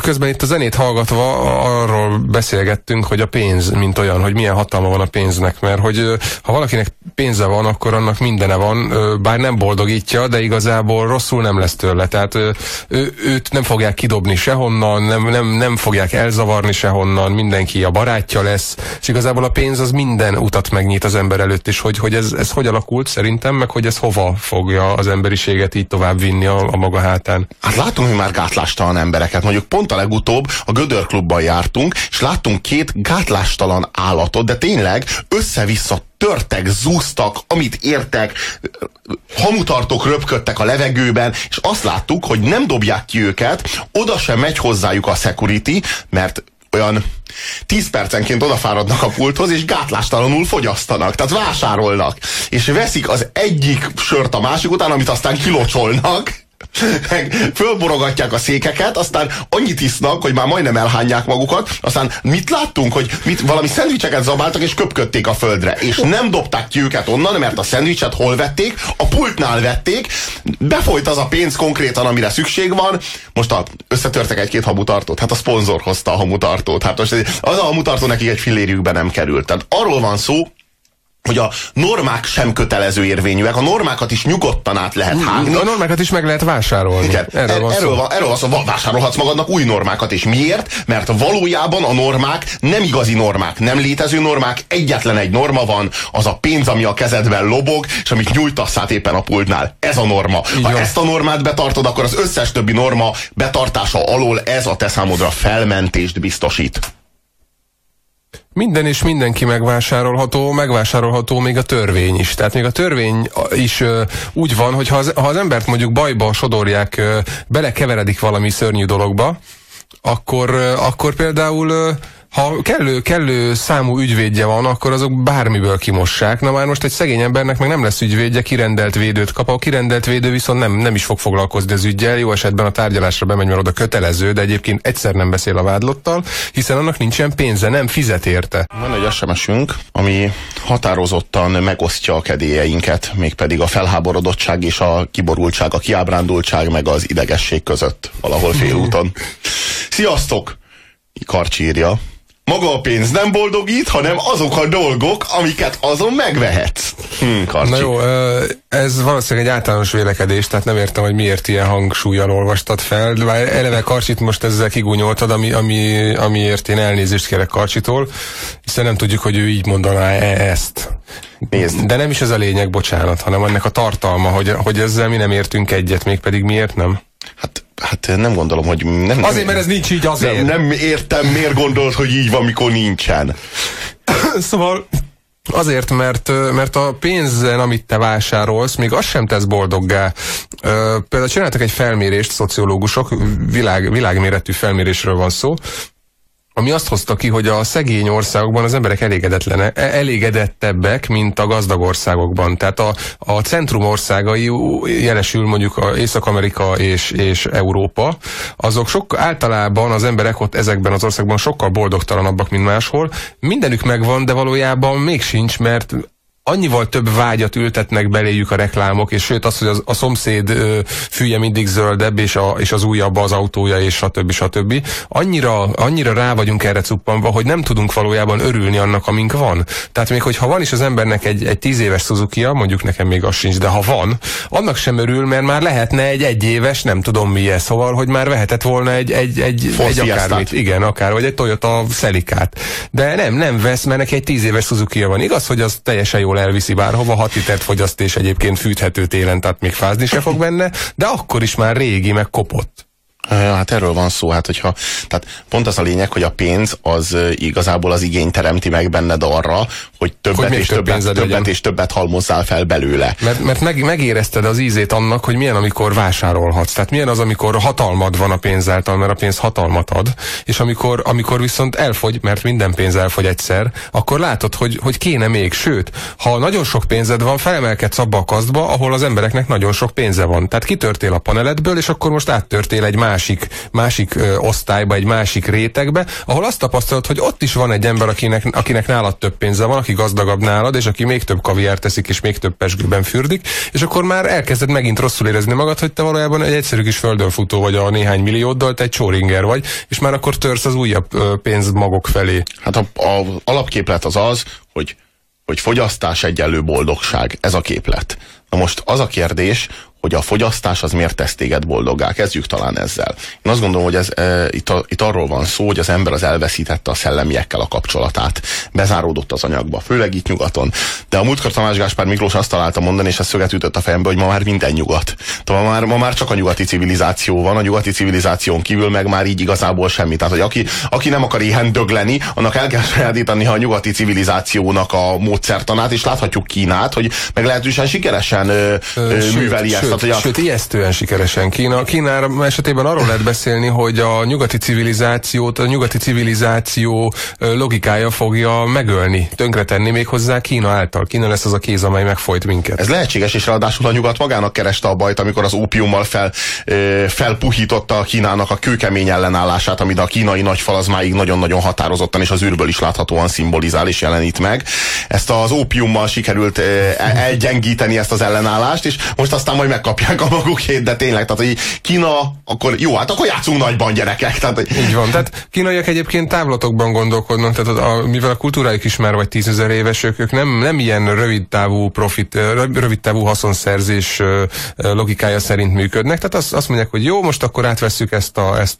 közben itt a zenét hallgatva arról beszélgettünk, hogy a pénz, mint olyan, hogy milyen hatalma van a pénznek, mert hogy ha valakinek pénze van, akkor annak mindene van, bár nem boldogítja, de igazából rosszul nem lesz tőle. Tehát őt nem fogják kidobni sehonnan, nem fogják elzavarni sehonnan, mindenki a barátja lesz, és igazából a pénz az minden utat megnyit az ember előtt is, hogy ez hogy alakult szerintem, meg hogy ez hova fogja az emberiséget így tovább vinni a maga hátán. Hát látunk mi már gátlástalan embereket. Mondjuk pont a legutóbb a Gödör Klubban jártunk, és láttunk két gátlástalan állatot, de tényleg össze-vissza törtek, zúztak, amit értek, hamutartók röpködtek a levegőben, és azt láttuk, hogy nem dobják ki őket, oda sem megy hozzájuk a security, mert olyan 10 percenként odafáradnak a pulthoz, és gátlástalanul fogyasztanak, tehát vásárolnak, és veszik az egyik sört a másik után, amit aztán kilocsolnak, fölborogatják a székeket, aztán annyit isznak, hogy már majdnem elhányják magukat, aztán mit láttunk, hogy valami szendvicseket zabáltak, és köpködték a földre, és nem dobták ki őket onnan, mert a szendvicset hol vették? A pultnál vették, befolyt az a pénz konkrétan, amire szükség van, most összetörtek egy-két hamutartót, hát a szponzor hozta a hamutartót, hát most az a hamutartó nekik egy fillérjükbe nem került. Tehát arról van szó, hogy a normák sem kötelező érvényűek, a normákat is nyugodtan át lehet hágni. A normákat is meg lehet vásárolni. Igen, erről van szó, vásárolhatsz magadnak új normákat, és miért? Mert valójában a normák nem igazi normák, nem létező normák, egyetlen egy norma van, az a pénz, ami a kezedben lobog, és amit nyújtasz át éppen a pultnál. Ez a norma. Ha ezt a normát betartod, akkor az összes többi norma betartása alól ez a te számodra felmentést biztosít. Minden és mindenki megvásárolható még a törvény is. Tehát még a törvény is úgy van, hogy ha az embert mondjuk bajba sodorják, belekeveredik valami szörnyű dologba, akkor például ha kellő számú ügyvédje van, akkor azok bármiből kimossák. Na már most egy szegény embernek meg nem lesz ügyvédje, kirendelt védőt kap. A kirendelt védő viszont nem is fog foglalkozni az üggyel. Jó esetben a tárgyalásra bemegy, mert oda kötelező, de egyébként egyszer nem beszél a vádlottal, hiszen annak nincsen pénze, nem fizet érte. Van egy SMS-ünk, ami határozottan megosztja a kedélyeinket, mégpedig a felháborodottság és a kiborultság, a kiábrándultság meg az idegesség között, valahol félúton. Sziasztok! Karcsi írja. Maga a pénz nem boldogít, hanem azok a dolgok, amiket azon megvehetsz. Na jó, ez valószínűleg egy általános vélekedés, tehát nem értem, hogy miért ilyen hangsúllyal olvastad fel, de már eleve Karcsit most ezzel kigúnyoltad, amiért én elnézést kérek Karcsitól, hiszen nem tudjuk, hogy ő így mondaná ezt. Nézd. De nem is ez a lényeg, bocsánat, hanem ennek a tartalma, hogy ezzel mi nem értünk egyet, mégpedig miért nem? Hát nem gondolom, hogy... Azért, mert ez nincs így, azért. Nem értem, miért gondolod, hogy így van, mikor nincsen. Szóval azért, mert a pénzen, amit te vásárolsz, még az sem tesz boldoggá. Például csináltak egy felmérést, szociológusok, világméretű felmérésről van szó, ami azt hozta ki, hogy a szegény országokban az emberek elégedettebbek, mint a gazdag országokban. Tehát a centrum országai, jelesül mondjuk Észak-Amerika és Európa, azok általában az emberek ott ezekben az országban sokkal boldogtalanabbak, mint máshol. Mindenük megvan, de valójában még sincs, mert annyival több vágyat ültetnek beléjük a reklámok, és sőt az, hogy a szomszéd fülye mindig zöldebb, és az újabb az autója, és stb. Annyira rá vagyunk erre cuppanva, hogy nem tudunk valójában örülni annak, amink van. Tehát még hogyha van is az embernek egy 10 éves Suzuki-ja, mondjuk nekem még az sincs, de ha van, annak sem örül, mert már lehetne egy éves, nem tudom mi ez, szóval, hogy már vehetett volna egy akármit, igen, vagy egy Toyota Celicát. De nem vesz, mert neki egy 10 éves Suzuki-ja van. Igaz, hogy az teljesen jól elviszi bárhova, 6 litert fogyaszt, és egyébként fűthető télen, tehát még fázni se fog benne, de akkor is már régi, meg kopott. Ja, hát erről van szó, tehát pont az a lényeg, hogy a pénz az igazából az igény teremti meg benned arra, hogy többet és többet halmozzál fel belőle. Mert megérezted az ízét annak, hogy milyen, amikor vásárolhatsz. Tehát milyen az, amikor hatalmad van a pénz által, mert a pénz hatalmat ad, és amikor viszont elfogy, mert minden pénz elfogy egyszer, akkor látod, hogy kéne még. Sőt, ha nagyon sok pénzed van, felemelkedsz abba a kasztba, ahol az embereknek nagyon sok pénze van. Tehát kitörtél a paneledből, és akkor most áttörtél egy másik osztályba, egy másik rétegbe, ahol azt tapasztalod, hogy ott is van egy ember, akinek nálad több pénze van, aki gazdagabb nálad, és aki még több kaviárt teszik, és még több pezsgőben fürdik, és akkor már elkezded megint rosszul érezni magad, hogy te valójában egy egyszerű kis földönfutó vagy a néhány millióddal, te egy Schrödinger vagy, és már akkor törsz az újabb pénzmagok felé. Hát a alapképlet az, hogy fogyasztás egyenlő boldogság. Ez a képlet. Na most az a kérdés, hogy a fogyasztás az miért tesz téged boldoggá. Kezdjük talán ezzel. Én azt gondolom, hogy itt arról van szó, hogy az ember az elveszítette a szellemiekkel a kapcsolatát. Bezáródott az anyagba, főleg itt nyugaton. De a múltkor Tamás Gáspár Miklós azt találta mondani, és ez szöget ütött a fejembe, hogy ma már minden nyugat. Ma már csak a nyugati civilizáció van, a nyugati civilizáción kívül meg már így igazából semmi. Tehát, hogy aki nem akar éhen dögleni, annak el kell sajátítani a nyugati civilizációnak a módszertanát, és láthatjuk Kínát, hogy meglehetősen sikeresen műveli ezt. Sőt, ijesztően sikeresen. Kína esetében arról lehet beszélni, hogy a nyugati civilizáció logikája fogja megölni, tönkretenni még hozzá Kína által. Kína lesz az a kéz, amely megfojt minket. Ez lehetséges, és ráadásul a nyugat magának kereste a bajt, amikor az ópiummal felpuhította Kínának a kőkemény ellenállását, amit a kínai nagyfal az máig nagyon-nagyon határozottan, és az űrből is láthatóan szimbolizál és jelenít meg. Ezt az ópiummal sikerült elgyengíteni ezt az ellenállást, és most aztán majd megkapják a magukét, de tényleg, tehát hogy Kína, akkor jó, hát akkor játszunk nagyban, gyerekek. Tehát, így van, tehát kínaiak egyébként távlatokban gondolkodnak, tehát mivel a kultúrájuk is már vagy 10 000 éves, ők nem ilyen rövidtávú haszonszerzés logikája szerint működnek, tehát azt mondják, hogy jó, most akkor átvesszük ezt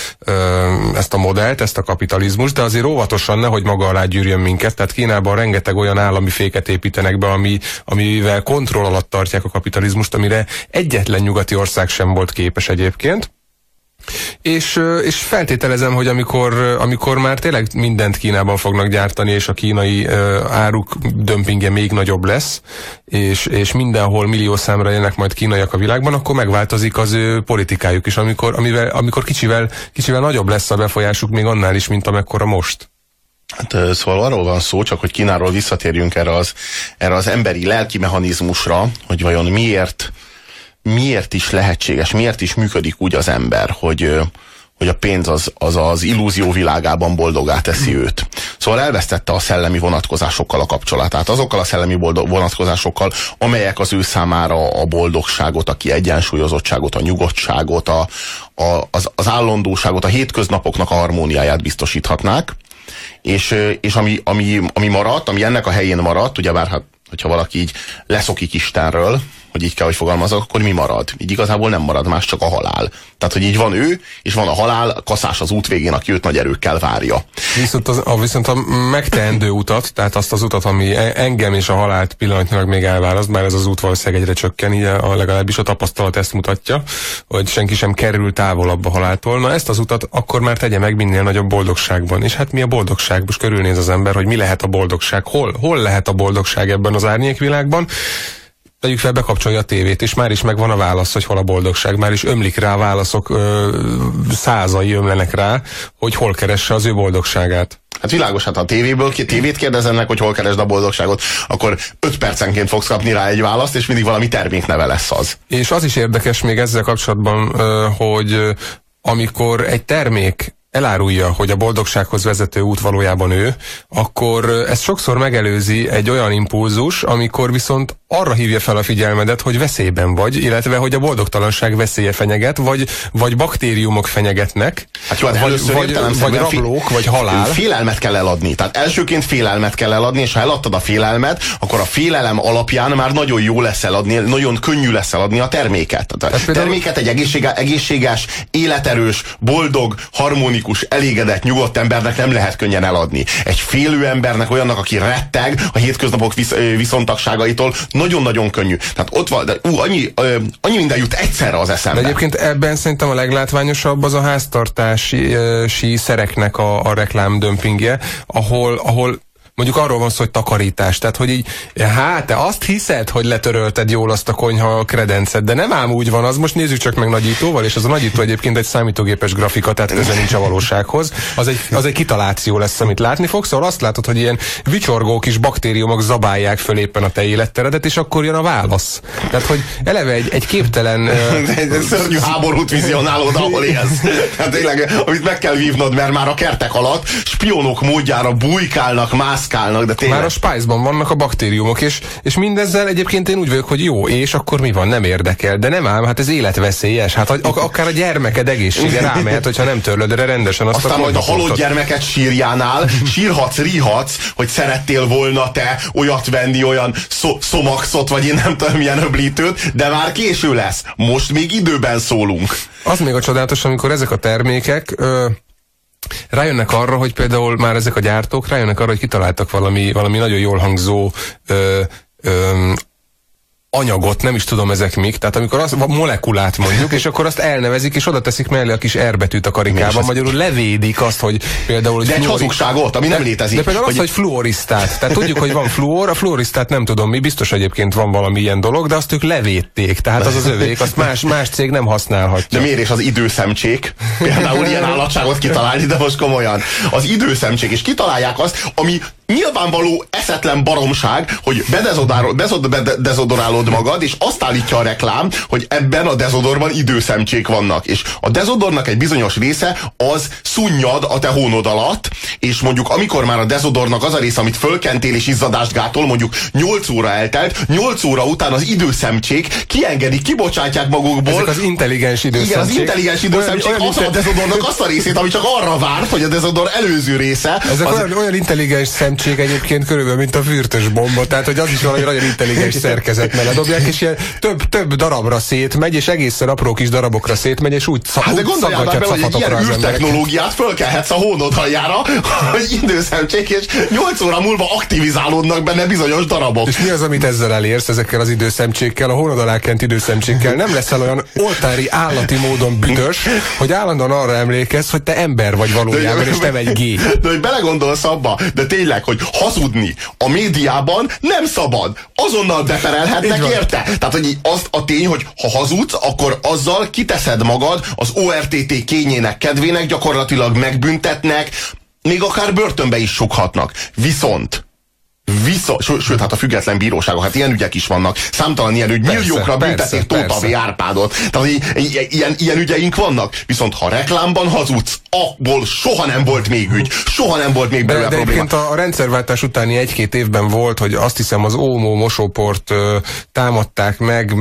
a modellt, ezt a kapitalizmust, de azért óvatosan, nehogy maga alá gyűrjön minket, tehát Kínában rengeteg olyan állami féket építenek be, amivel kontroll alatt tartják a kapitalizmust, amire egyetlen nyugati ország sem volt képes egyébként. És feltételezem, hogy amikor már tényleg mindent Kínában fognak gyártani, és a kínai áruk dömpingje még nagyobb lesz, és mindenhol milliószámra élnek majd kínaiak a világban, akkor megváltozik az ő politikájuk is, amikor kicsivel nagyobb lesz a befolyásuk még annál is, mint amekkora most. Hát, szóval arról van szó, csak hogy Kínáról visszatérjünk erre az emberi lelki mechanizmusra, hogy vajon miért is lehetséges, miért is működik úgy az ember, hogy a pénz az illúzió világában boldoggá teszi őt. Szóval elvesztette a szellemi vonatkozásokkal a kapcsolatát. Azokkal a szellemi vonatkozásokkal, amelyek az ő számára a boldogságot, a kiegyensúlyozottságot, a nyugodtságot, az állandóságot, a hétköznapoknak a harmóniáját biztosíthatnák. És ami maradt, ami ennek a helyén maradt, ugyebár hát, hogyha valaki így leszokik Istenről, hogy így kell, hogy fogalmazok, akkor mi marad? Így igazából nem marad más, csak a halál. Tehát, hogy így van ő, és van a halál, kaszás az út végén, aki őt nagy erőkkel várja. Viszont a megteendő utat, tehát azt az utat, ami engem és a halált pillanatnyilag még elválaszt, bár ez az út valószínűleg egyre csökken, így legalábbis a tapasztalat ezt mutatja, hogy senki sem kerül távolabb a haláltól. Na ezt az utat akkor már tegye meg minél nagyobb boldogságban. És hát mi a boldogság? Most körülnéz az ember, hogy mi lehet a boldogság? Hol lehet a boldogság ebben az árnyékvilágban? Tegyük fel, bekapcsolja a tévét, és már is megvan a válasz, hogy hol a boldogság. Már is ömlik rá a válaszok, százai ömlenek rá, hogy hol keresse az ő boldogságát. Hát világos, hát ha a tévét kérdezzenek, hogy hol keresd a boldogságot, akkor 5 percenként fogsz kapni rá egy választ, és mindig valami termékneve lesz az. És az is érdekes még ezzel kapcsolatban, hogy amikor egy termék elárulja, hogy a boldogsághoz vezető út valójában ő, akkor ez sokszor megelőzi egy olyan impulzus, amikor viszont arra hívja fel a figyelmedet, hogy veszélyben vagy, illetve hogy a boldogtalanság veszélye fenyeget, vagy baktériumok fenyegetnek, hát jó, hát vagy rablók, vagy halál. Félelmet kell eladni. Tehát elsőként félelmet kell eladni, és ha eladtad a félelmet, akkor a félelem alapján már nagyon jó lesz eladni, nagyon könnyű lesz eladni a terméket. A terméket egy egészséges, életerős, boldog, harmonikus, elégedett, nyugodt embernek nem lehet könnyen eladni. Egy félő embernek, olyannak, aki retteg a hétköznapok viszontagságaitól, nagyon-nagyon könnyű. Tehát ott van, de annyi minden jut egyszerre az eszembe. De egyébként ebben szerintem a leglátványosabb az a háztartási szereknek a reklámdömpingje, ahol mondjuk arról van szó, hogy takarítás. Tehát, hogy így, hát te azt hiszed, hogy letörölted jól azt a konyha kredencet, de nem ám úgy van, az most nézzük csak meg nagyítóval, és az a nagyító egyébként egy számítógépes grafika, tehát köze nincs a valósághoz. Az egy kitaláció lesz, amit látni fogsz, szóval azt látod, hogy ilyen vicsorgó kis baktériumok zabálják föl éppen a te életteredet, és akkor jön a válasz. Tehát, hogy eleve egy képtelen... Szörnyű háborút vizionálod, ahol élsz. Hát tényleg, amit meg kell vívnod, mert már a kertek alatt spionok módjára bujkálnak, mászkálnak, de tényleg... Már a spájzban vannak a baktériumok, és mindezzel egyébként én úgy vagyok, hogy jó, és akkor mi van, nem érdekel, de nem ám, hát ez életveszélyes, hát akár a gyermeked egészsége rámehet, hogyha nem törlöd rendesen azt. Aztán majd a halott gyermeket sírjánál sírhatsz, ríhatsz, hogy szerettél volna te olyat venni, olyan szomaxot, vagy én nem tudom milyen öblítőt, de már késő lesz. Most még időben szólunk. Az még a csodálatos, amikor ezek a termékek rájönnek arra, hogy például már ezek a gyártók rájönnek arra, hogy kitaláltak valami nagyon jól hangzó anyagot, nem is tudom ezek mik, tehát amikor a molekulát mondjuk, és akkor azt elnevezik, és oda teszik mellé a kis R betűt a karikában, magyarul levédik azt, hogy például... De egy hazugságot, ami nem létezik. De például hogy fluorisztát. Tehát tudjuk, hogy van fluor, a fluorisztát nem tudom mi, biztos egyébként van valami ilyen dolog, de azt ők levédték, tehát az övék, azt más cég nem használhatja. De miért és az időszemcsék? Például ilyen állatságot kitalálni, de most komolyan. Az időszemcsék, és kitalálják azt, ami nyilvánvaló eszetlen baromság, hogy bedezodorálod magad, és azt állítja a reklám, hogy ebben a dezodorban időszemcsék vannak. És a dezodornak egy bizonyos része az szunnyad a te hónod alatt, és mondjuk amikor már a dezodornak az a része, amit fölkentél és izzadást gátol, mondjuk 8 óra eltelt, 8 óra után az időszemcsék kiengedik, kibocsátják magukból. Ezek az intelligens időszemcsék. Igen, az intelligens időszemcsék a dezodornak azt a részét, ami csak arra várt, hogy a dezodor előző része. Ezek olyan intelligens szemcsék egyébként körülbelül, mint a fürtös bomba, tehát hogy az is valami nagyon intelligens szerkezet mellett dobják, és ilyen több darabra szétmegy, és egészen apró kis darabokra szétmegy, és úgy szaggatja cafatokra az emberek. Technológiát fölkelhetsz a hónod aljára, hogy időszemcsék, és 8 óra múlva aktivizálódnak benne bizonyos darabok. És mi az, amit ezzel elérsz, ezekkel az időszemcsékkel, a hónod alá kent időszemcsékkel? Nem leszel olyan oltári állati módon büdös, hogy állandóan arra emlékezz, hogy te ember vagy valójában, és nem egy gép. De hogy belegondolsz abba, de tényleg, hogy hazudni a médiában nem szabad. Azonnal beperelhetnek érte. Tehát, hogy azt a tény, hogy ha hazudsz, akkor azzal kiteszed magad az ORTT kényének kedvének, gyakorlatilag megbüntetnek, még akár börtönbe is sughatnak. Viszont, sőt, hát a független bíróságok, hát ilyen ügyek is vannak, számtalan ilyen ügy, milliókra büntették Tóta V. Árpádot. Tehát ilyen ügyeink vannak. Viszont ha reklámban hazudsz, abból soha nem volt még ügy. Soha nem volt még belőle probléma. De a rendszerváltás utáni 1-2 évben volt, hogy azt hiszem az Omo mosóport támadták meg,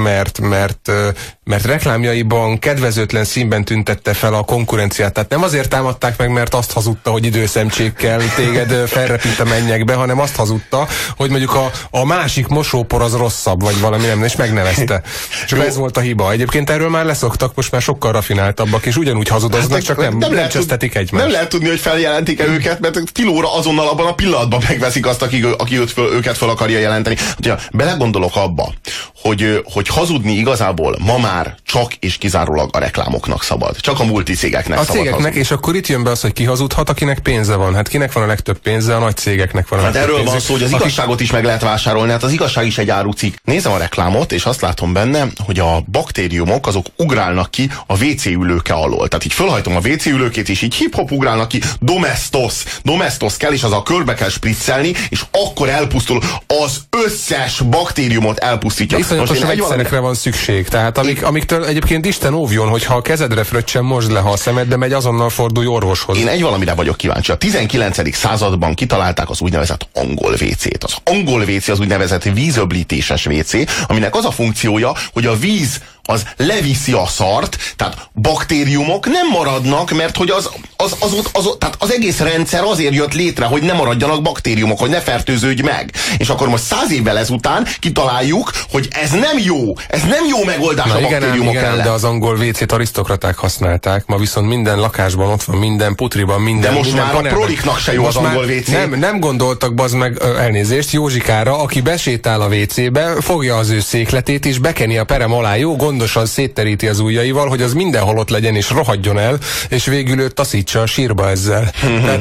mert reklámjaiban kedvezőtlen színben tüntette fel a konkurenciát. Tehát nem azért támadták meg, mert azt hazudta, hogy időszemcsékkel téged felrepít a mennyekbe, hanem azt hazudta, hogy mondjuk a másik mosópor az rosszabb, vagy valami nem, és megnevezte. Csak ez volt a hiba. Egyébként erről már leszoktak, most már sokkal rafináltabbak, és ugyanúgy hazudoznak, csak nem csesztetik egymást. Nem lehet tudni, hogy feljelentik-e őket, mert kilóra azonnal abban a pillanatban megveszik azt, aki őket fel akarja jelenteni. Ha belegondolok abba, hogy hazudni igazából ma már csak és kizárólag a reklámoknak szabad. Csak a multicégeknek szabad cégeknek, hazudni. És akkor itt jön be az, hogy ki hazudhat, akinek pénze van. Hát kinek van a legtöbb pénze? A nagy cégeknek van a legtöbb pénze. Erről van szó, hogy az igazságot is meg lehet vásárolni, hát az igazság is egy árucikk. Nézem a reklámot, és azt látom benne, hogy a baktériumok azok ugrálnak ki a WC ülőke alól. Tehát így fölhajtom a WC ülőkét, és így hip-hop ugrálnak ki, domestos kell, és az a körbe kell spriccelni, és akkor elpusztul, az összes baktériumot elpusztítja. Iszonyatos vegyszerekre van szükség. Tehát amiktől egyébként Isten óvjon, hogyha a kezedre fröccsen, mosd le, ha a szemed, de megy, azonnal fordulj orvoshoz. Én egy valamire vagyok kíváncsi. A 19. században kitalálták az úgynevezett angol WC-t. Az angol WC az úgynevezett vízöblítéses WC, aminek az a funkciója, hogy a víz az leviszi a szart, tehát baktériumok nem maradnak, mert hogy tehát az egész rendszer azért jött létre, hogy ne maradjanak baktériumok, hogy ne fertőződj meg. És akkor most 100 évvel ezután kitaláljuk, hogy ez nem jó megoldás a baktériumok ellen. De az angol WC-t arisztokraták használták, ma viszont minden lakásban ott van, minden putriban, minden. De most minden már a proliknak se jó az angol WC. Nem gondoltak, bazd meg, elnézést, Józsikára, aki besétál a WC-be, fogja az ő székletét és bekeni a perem alá, jó gondosan szétteríti az ujjaival, hogy az mindenhol ott legyen és rohadjon el, és végül őt taszítsa a sírba ezzel. Tehát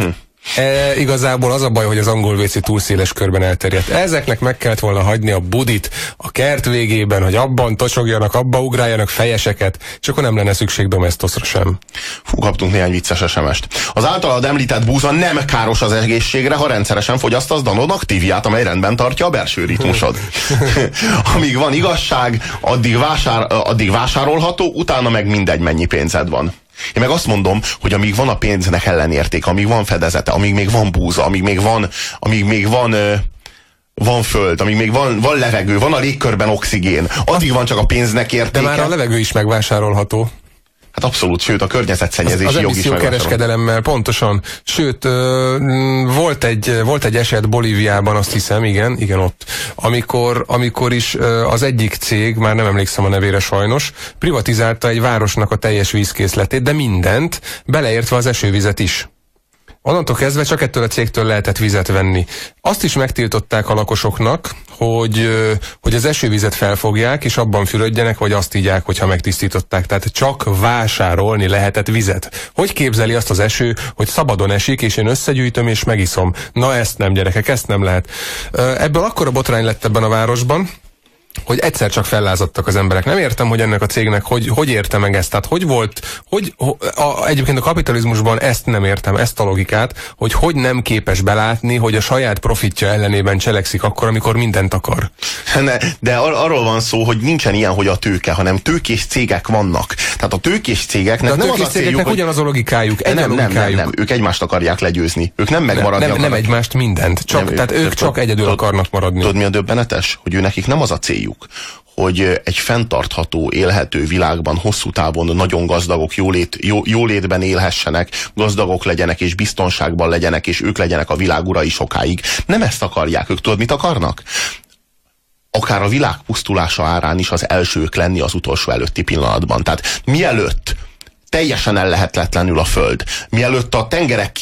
Igazából az a baj, hogy az angol WC túl széles körben elterjedt. Ezeknek meg kellett volna hagyni a budit a kert végében, hogy abban tocsogjanak, abba ugráljanak fejeseket, és akkor nem lenne szükség Domestoszra sem. Fú, kaptunk néhány vicces SMS-t. Az általad említett búza nem káros az egészségre, ha rendszeresen fogyasztasz Danon Activiát, amely rendben tartja a belső ritmusod. Amíg van igazság, addig vásárolható, utána meg mindegy, mennyi pénzed van. Én meg azt mondom, hogy amíg van a pénznek ellenérték, amíg van fedezete, amíg még van búza, amíg még van föld, amíg még van levegő, van a légkörben oxigén, addig van csak a pénznek értéke. De már a levegő is megvásárolható. Hát abszolút, sőt a környezetszennyezési jog is kereskedelemmel, pontosan. Sőt, volt egy eset Bolíviában, azt hiszem, igen ott, amikor is az egyik cég, már nem emlékszem a nevére sajnos, privatizálta egy városnak a teljes vízkészletét, de mindent, beleértve az esővizet is. Onnantól kezdve csak ettől a cégtől lehetett vizet venni. Azt is megtiltották a lakosoknak, hogy az esővizet felfogják, és abban fürödjenek, vagy azt ígyák, hogyha megtisztították. Tehát csak vásárolni lehetett vizet. Hogy képzeli azt az eső, hogy szabadon esik, és én összegyűjtöm, és megiszom? Na ezt nem, gyerekek, ezt nem lehet. Ebből akkora botrány lett ebben a városban, hogy egyszer csak fellázadtak az emberek. Nem értem, hogy ennek a cégnek hogy érte meg ezt. Tehát egyébként a kapitalizmusban ezt nem értem, ezt a logikát, hogy nem képes belátni, hogy a saját profitja ellenében cselekszik akkor, amikor mindent akar. De arról van szó, hogy nincsen ilyen, hogy a tőke, hanem tőkés cégek vannak. Tehát a tőkés cégeknek nem az a céljuk, hogy... ugyanaz a logikájuk, nem, ők egymást akarják legyőzni. Ők nem megmaradni akarnak. Nem egymást, mindent. Tehát ők csak egyedül akarnak maradni. Tudod, mi a döbbenetes? Hogy nekik nem az a céljuk, hogy egy fenntartható, élhető világban hosszú távon nagyon gazdagok, jólétben élhessenek, gazdagok legyenek és biztonságban legyenek, és ők legyenek a világ urai sokáig. Nem ezt akarják. Ők tudod, mit akarnak? Akár a világ pusztulása árán is az elsők lenni az utolsó előtti pillanatban. Tehát mielőtt teljesen ellehetetlenül a föld, mielőtt a tengerek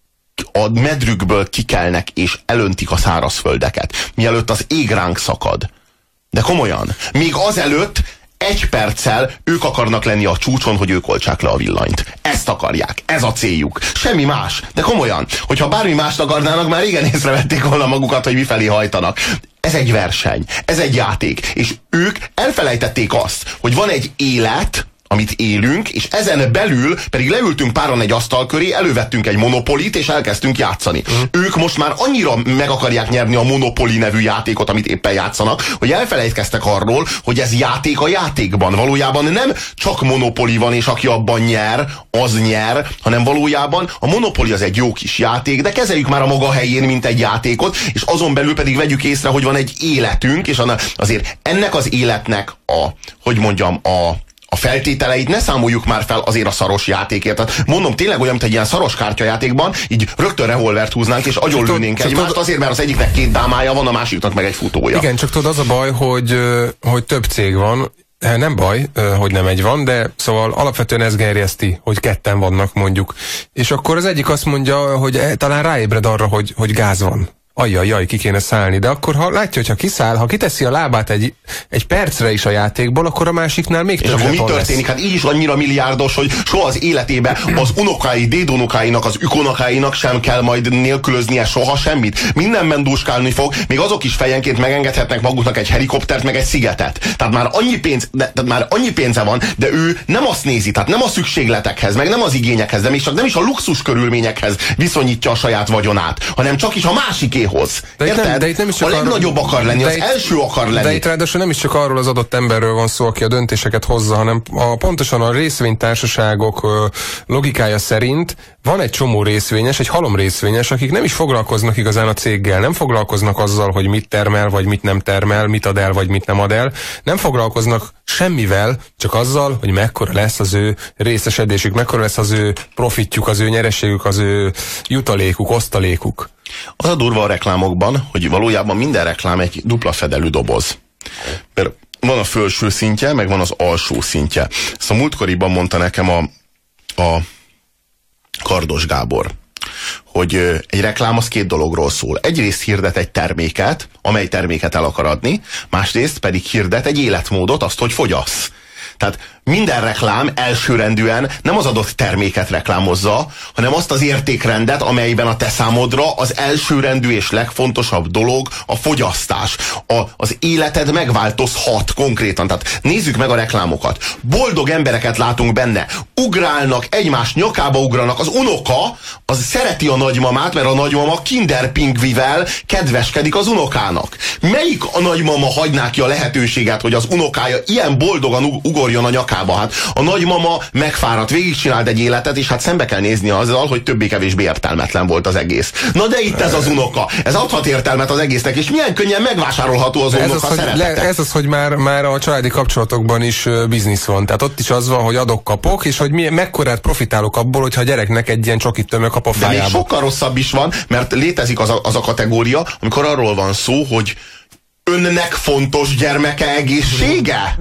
a medrükből kikelnek és elöntik a szárazföldeket, mielőtt az ég ránk szakad. De komolyan, még azelőtt 1 perccel ők akarnak lenni a csúcson, hogy ők oltsák le a villanyt. Ezt akarják, ez a céljuk. Semmi más. De komolyan, hogyha bármi mást akarnának, már régen észrevették volna magukat, hogy mifelé hajtanak. Ez egy verseny, ez egy játék. És ők elfelejtették azt, hogy van egy élet, amit élünk, és ezen belül pedig leültünk páran egy asztal köré, elővettünk egy Monopolit, és elkezdtünk játszani. Ők most már annyira meg akarják nyerni a Monopoly nevű játékot, amit éppen játszanak, hogy elfelejtkeztek arról, hogy ez játék a játékban. Valójában nem csak Monopoly van, és aki abban nyer, az nyer, hanem valójában a Monopoly az egy jó kis játék, de kezeljük már a maga helyén, mint egy játékot, és azon belül pedig vegyük észre, hogy van egy életünk, és azért ennek az életnek a feltételeit ne számoljuk már fel azért a szaros játékért. Tehát mondom, tényleg olyan, mint egy ilyen szaros kártyajátékban, így rögtön revolvert húznánk, és agyonlőnénk egymást, azért, mert az egyiknek 2 dámája van, a másiknak meg egy futója. Igen, csak tudod, az a baj, hogy több cég van, nem baj, hogy nem egy van, de szóval alapvetően ez gerjeszti, hogy 2 vannak mondjuk. És akkor az egyik azt mondja, hogy talán ráébred arra, hogy gáz van. Ajjajjaj, ki kéne szállni. De akkor ha látja, hogyha kiszáll, ha kiteszi a lábát egy percre is a játékból, akkor a másiknál még több. És akkor mi történik? Hát így is annyira milliárdos, hogy soha az életében az unokái, dédunokáinak, az ükonokáinak sem kell majd nélkülöznie soha semmit. Mindenben dúskálni fog, még azok is fejenként megengedhetnek maguknak egy helikoptert, meg egy szigetet. Tehát már annyi pénze van, de ő nem azt nézi, tehát nem a szükségletekhez, meg nem az igényekhez, de még csak nem is a luxus körülményekhez viszonyítja a saját vagyonát, hanem csak is a másikéhoz. De itt nem is csak a legnagyobb akar lenni, az első akar lenni. De itt ráadásul nem is csak arról az adott emberről van szó, aki a döntéseket hozza, hanem pontosan a részvénytársaságok logikája szerint van egy csomó részvényes, egy halom részvényes, akik nem is foglalkoznak igazán a céggel, nem foglalkoznak azzal, hogy mit termel, vagy mit nem termel, mit ad el, vagy mit nem ad el, nem foglalkoznak semmivel, csak azzal, hogy mekkora lesz az ő részesedésük, mekkora lesz az ő profitjuk, az ő nyereségük, az ő jutalékuk, osztalékuk. Az a durva a reklámokban, hogy valójában minden reklám egy dupla fedelű doboz. Mert van a felső szintje, meg van az alsó szintje. Ezt a múltkoriban mondta nekem a Kardos Gábor, hogy egy reklám az 2 dologról szól. Egyrészt hirdet egy terméket, amely terméket el akar adni, másrészt pedig hirdet egy életmódot, azt, hogy fogyasz. Tehát minden reklám elsőrendűen nem az adott terméket reklámozza, hanem azt az értékrendet, amelyben a te számodra az elsőrendű és legfontosabb dolog a fogyasztás. Az életed megváltozhat konkrétan. Tehát nézzük meg a reklámokat. Boldog embereket látunk benne. Ugrálnak, egymás nyakába ugranak. Az unoka, az szereti a nagymamát, mert a nagymama Kinder Pingvivel kedveskedik az unokának. Melyik a nagymama hagyná ki a lehetőséget, hogy az unokája ilyen boldogan ugorjon a nyakába? Hát a nagymama megfáradt, végigcsinált egy életet, és hát szembe kell nézni azzal, hogy többé-kevésbé értelmetlen volt az egész. Na de itt ez az unoka. Ez adhat értelmet az egésznek, és milyen könnyen megvásárolható az unoka szeretete. Ez az, hogy már a családi kapcsolatokban is biznisz van. Tehát ott is az van, hogy adok-kapok, és hogy mekkorát profitálok abból, hogyha a gyereknek egy ilyen csokit tömök kap a fejába. De még sokkal rosszabb is van, mert létezik az a kategória, amikor arról van szó, hogy önnek fontos gyermeke egészsége?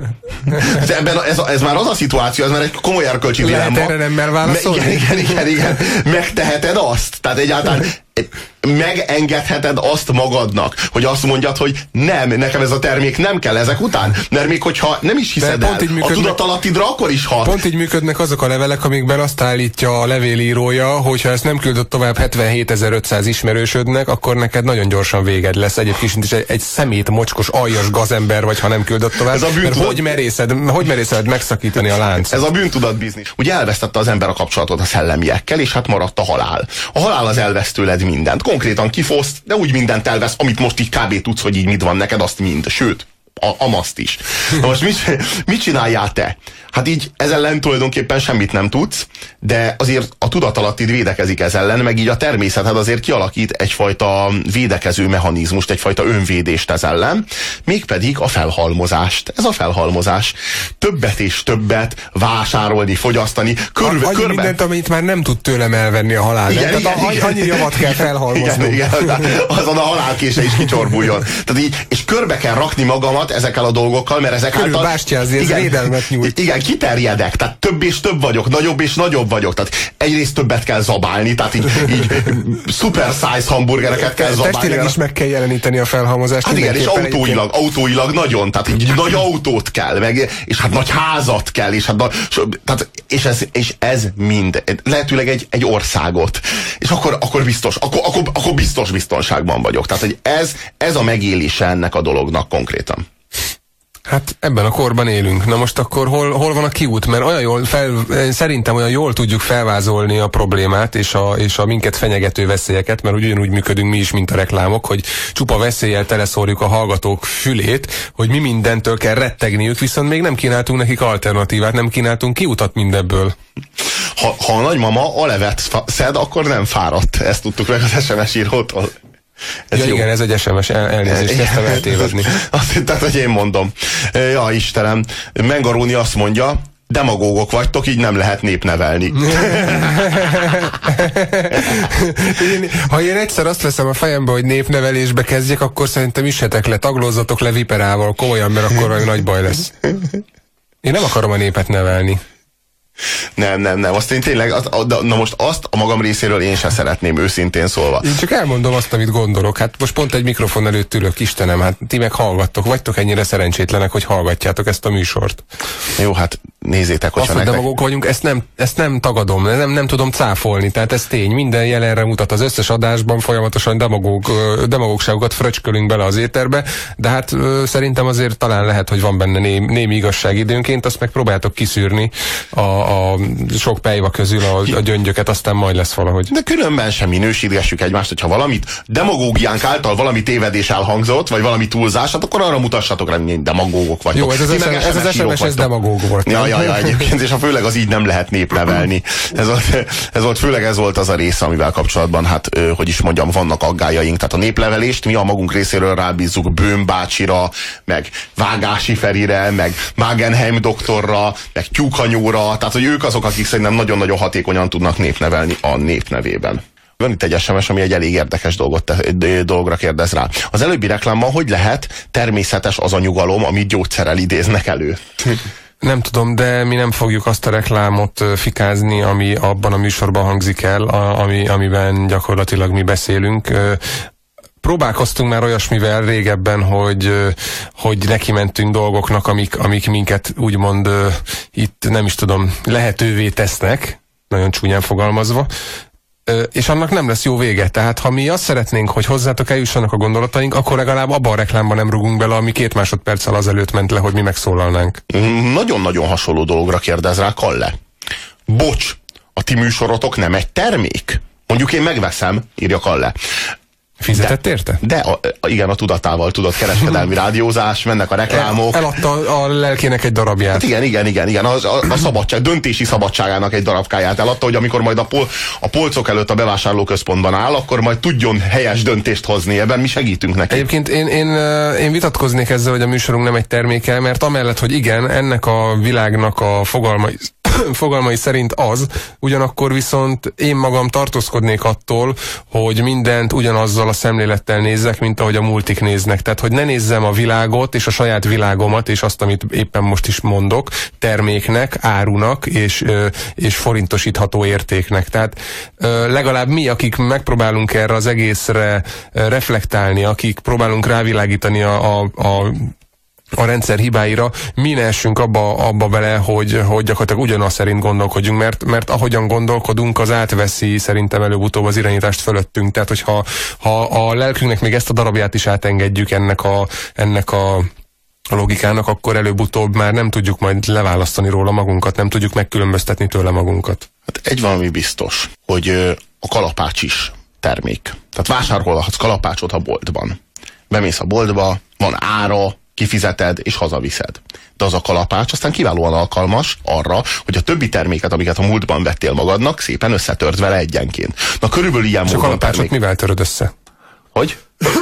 Ez már az a szituáció, ez már egy komoly erkölcsi dilemma. Lehet erre nemmel válaszolni? Igen. Megteheted azt? Tehát egyáltalán megengedheted azt magadnak, hogy azt mondjad, hogy nem, nekem ez a termék nem kell ezek után, mert még hogyha nem is hiszed el, a tudatalattidra akkor is hat. Pont így működnek azok a levelek, amikben azt állítja a levélírója, hogyha ezt nem küldött tovább 77.500 ismerősödnek, akkor neked nagyon gyorsan véged lesz. Egyébként is egy szemét, mocskos, aljas gazember vagy, ha nem küldött tovább. Ez a bűntudat... hogy merészed megszakítani a lánc? Ez a bűntudatbiznisz. Ugye elvesztette az ember a kapcsolatot a szellemiekkel, és hát maradt a halál. A halál az elvesz tőled mindent. Konkrétan kifoszt, de úgy mindent elvesz, amit most így kb. Tudsz, hogy így mit van neked, azt mind. Sőt, a maszt is. Na most mit csináljál te? Hát így ez ellen tulajdonképpen semmit nem tudsz, de azért a tudatalattid védekezik ez ellen, meg így a természeted azért kialakít egyfajta védekező mechanizmust, egyfajta önvédést ez ellen, mégpedig a felhalmozást. Ez a felhalmozás. Többet és többet vásárolni, fogyasztani, körbe. Mindent, amit már nem tud tőlem elvenni a halál. Igen, annyi javat kell felhalmozni. Igen, azon a halálkése is kicsorbuljon. Tehát így, és körbe kell rakni magamat ezekkel a dolgokkal, mert ezek által... Bástyázni, ez védelmet nyújt. Igen, kiterjedek, tehát több és több vagyok, nagyobb és nagyobb vagyok, tehát egyrészt többet kell zabálni, tehát így super size hamburgereket kell zabálni. Testileg is meg kell jeleníteni a felhalmozást. Hát igen, és autóilag nagyon, tehát így nagy autót kell, meg, és hát nagy házat kell, és hát és ez mind, lehetőleg egy országot. És akkor biztos biztonságban vagyok. Tehát, hogy ez a megélése ennek a dolognak konkrétan. Hát ebben a korban élünk. Na most akkor hol van a kiút? Mert szerintem olyan jól tudjuk felvázolni a problémát és a minket fenyegető veszélyeket, mert ugyanúgy működünk mi is, mint a reklámok, hogy csupa veszéllyel teleszórjuk a hallgatók fülét, hogy mi mindentől kell rettegniük, viszont még nem kínáltunk nekik alternatívát, nem kínáltunk kiutat mindebből. Ha a nagymama a levet szed, akkor nem fáradt. Ezt tudtuk meg az SMS írótól. Igen, ez egy SMS, elnézést, kezdtem eltévedni. Azt hittem, hogy én mondom. Ja, Istenem, Mengaróni azt mondja, demagógok vagytok, így nem lehet népnevelni. Ha én egyszer azt veszem a fejembe, hogy népnevelésbe kezdjek, akkor szerintem ishetek le, taglózzatok le viperával, komolyan, mert akkor olyan nagy baj lesz. Én nem akarom a népet nevelni. Nem. Azt én tényleg, na most azt a magam részéről én sem szeretném, őszintén szólva. Én csak elmondom azt, amit gondolok. Hát most pont egy mikrofon előtt ülök, Istenem, hát ti meg hallgattok. Vagytok ennyire szerencsétlenek, hogy hallgatjátok ezt a műsort. Jó, hát nézzétek, hogyha nektek... de maguk vagyunk, ezt nem tagadom, nem tudom cáfolni, tehát ez tény. Minden jelenre mutat, az összes adásban folyamatosan demagógságokat fröcskölünk bele az éterbe, de hát szerintem azért talán lehet, hogy van benne némi igazság időnként, azt meg próbáltok kiszűrni a sok pejva közül a gyöngyöket, aztán majd lesz valahogy. De különben sem minősítgessük egymást, hogyha valamit demagógiánk által valami tévedés elhangzott, vagy valami túlzás, hát akkor arra mutassatok rá, hogy demagógok vagytok. Jó, ez az SMS, ez demagóg volt. Ja, egyébként, és főleg az így nem lehet népnevelni. Főleg ez volt az a része, amivel kapcsolatban, hát, hogy is mondjam, vannak aggájaink. Tehát a népnevelést mi a magunk részéről rábízzuk Böhm bácsira, meg Vágási Ferire, meg Magenheim doktorra, meg Tyúkanyóra, tehát hogy ők azok, akik szerintem nagyon-nagyon hatékonyan tudnak népnevelni a nép nevében. Van itt egy SMS, ami egy elég érdekes dologra kérdez rá. Az előbbi reklámban hogy lehet természetes az a nyugalom, amit gyógyszerrel idéznek elő? Nem tudom, de mi nem fogjuk azt a reklámot fikázni, ami abban a műsorban hangzik el, amiben gyakorlatilag mi beszélünk. próbálkoztunk már olyasmivel régebben, hogy neki mentünk dolgoknak, amik minket úgymond itt nem is tudom, lehetővé tesznek, nagyon csúnyán fogalmazva, és annak nem lesz jó vége. Tehát ha mi azt szeretnénk, hogy hozzátok eljussanak a gondolataink, akkor legalább abban a reklámban nem rugunk bele, ami 2 másodperccel azelőtt ment le, hogy mi megszólalnánk. Nagyon-nagyon hasonló dologra kérdez rá Kalle. Bocs, a ti műsorotok nem egy termék? Mondjuk én megveszem, írja Kalle. Fizetett érte? Igen, a tudatával tudott kereskedelmi rádiózás, mennek a reklámok. Eladta a lelkének egy darabját. Hát igen. A szabadság, döntési szabadságának egy darabkáját eladta, hogy amikor majd a polcok előtt a bevásárlóközpontban áll, akkor majd tudjon helyes döntést hozni. Ebben mi segítünk neki. Egyébként én vitatkoznék ezzel, hogy a műsorunk nem egy terméke, mert amellett, hogy igen, ennek a világnak a fogalmai szerint az, ugyanakkor viszont én magam tartózkodnék attól, hogy mindent ugyanazzal a szemlélettel nézzek, mint ahogy a multik néznek. Tehát, hogy ne nézzem a világot és a saját világomat, és azt, amit éppen most is mondok, terméknek, árunak és forintosítható értéknek. Tehát legalább mi, akik megpróbálunk erre az egészre reflektálni, akik próbálunk rávilágítani a rendszer hibáira, mi ne essünk abba bele, hogy gyakorlatilag ugyanaz szerint gondolkodjunk, mert ahogyan gondolkodunk, az átveszi szerintem előbb-utóbb az irányítást fölöttünk. Tehát, hogyha a lelkünknek még ezt a darabját is átengedjük ennek a logikának, akkor előbb-utóbb már nem tudjuk majd leválasztani róla magunkat, nem tudjuk megkülönböztetni tőle magunkat. Hát egy valami biztos, hogy a kalapács is termék. Tehát vásárolhatsz kalapácsot a boltban. Bemész a boltba, van ára, kifizeted és hazaviszed. De az a kalapács aztán kiválóan alkalmas arra, hogy a többi terméket, amiket a múltban vettél magadnak, szépen összetört vele egyenként. Na körülbelül ilyen módon a kalapácsot mivel töröd össze? Hogy?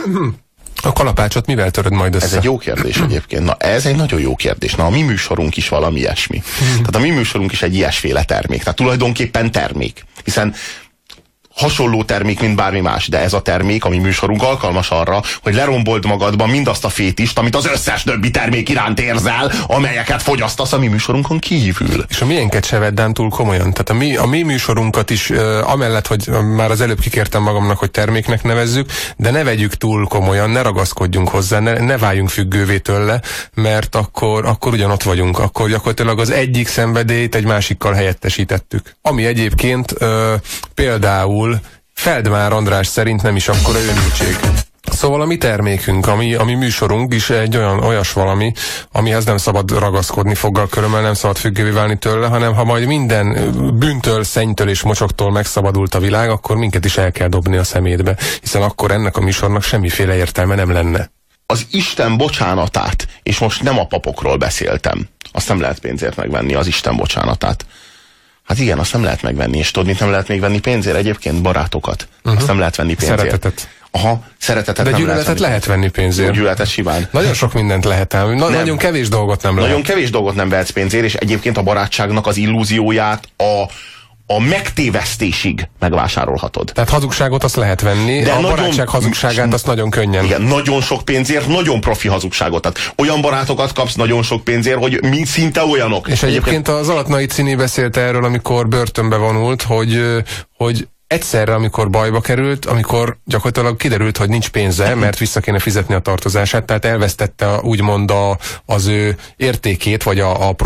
A kalapácsot mivel töröd majd össze? Ez egy jó kérdés egyébként. Na ez egy nagyon jó kérdés. Na a mi műsorunk is valami ilyesmi. Tehát a mi műsorunk is egy ilyesféle termék. Tehát tulajdonképpen termék. Hiszen hasonló termék, mint bármi más, de ez a termék, ami műsorunk alkalmas arra, hogy lerombold magadban mindazt a fétist, amit az összes többi termék iránt érzel, amelyeket fogyasztasz a mi műsorunkon kívül. És a miénket se vedd ám túl komolyan. Tehát a mi műsorunkat is, amellett, hogy már az előbb kikértem magamnak, hogy terméknek nevezzük, de ne vegyük túl komolyan, ne ragaszkodjunk hozzá, ne váljunk függővé tőle, mert akkor ugyanott vagyunk. Akkor gyakorlatilag az egyik szenvedélyt egy másikkal helyettesítettük. Ami egyébként például Feldmár András szerint nem is akkora őrültség. Szóval a mi termékünk, a mi műsorunk is egy olyas valami, amihez nem szabad ragaszkodni foggal körömmel, nem szabad függővé válni tőle, hanem ha majd minden bűntől, szennytől és mocsoktól megszabadult a világ, akkor minket is el kell dobni a szemétbe, hiszen akkor ennek a műsornak semmiféle értelme nem lenne. Az Isten bocsánatát, és most nem a papokról beszéltem, azt nem lehet pénzért megvenni, az Isten bocsánatát. Hát igen, azt nem lehet megvenni, és tudod, mit nem lehet még venni pénzért? Egyébként barátokat. Azt nem lehet venni pénzért. Szeretetet. Aha, szeretetet de nem gyűlöletet lehet venni pénzért. Gyűlöletet simán. Nagyon sok mindent lehet ám. Nagyon kevés dolgot nem lehet. Nagyon kevés dolgot nem vehetsz pénzért, és egyébként a barátságnak az illúzióját a megtévesztésig megvásárolhatod. Tehát hazugságot azt lehet venni, de a barátság hazugságát azt nagyon könnyen. Igen, nagyon sok pénzért, nagyon profi hazugságot. Tehát olyan barátokat kapsz nagyon sok pénzért, hogy szinte olyanok. És egyébként az Alatnai Cini beszélt erről, amikor börtönbe vonult, hogy egyszerre, amikor bajba került, amikor gyakorlatilag kiderült, hogy nincs pénze, mert vissza kéne fizetni a tartozását, tehát elvesztette úgymond az ő értékét, vagy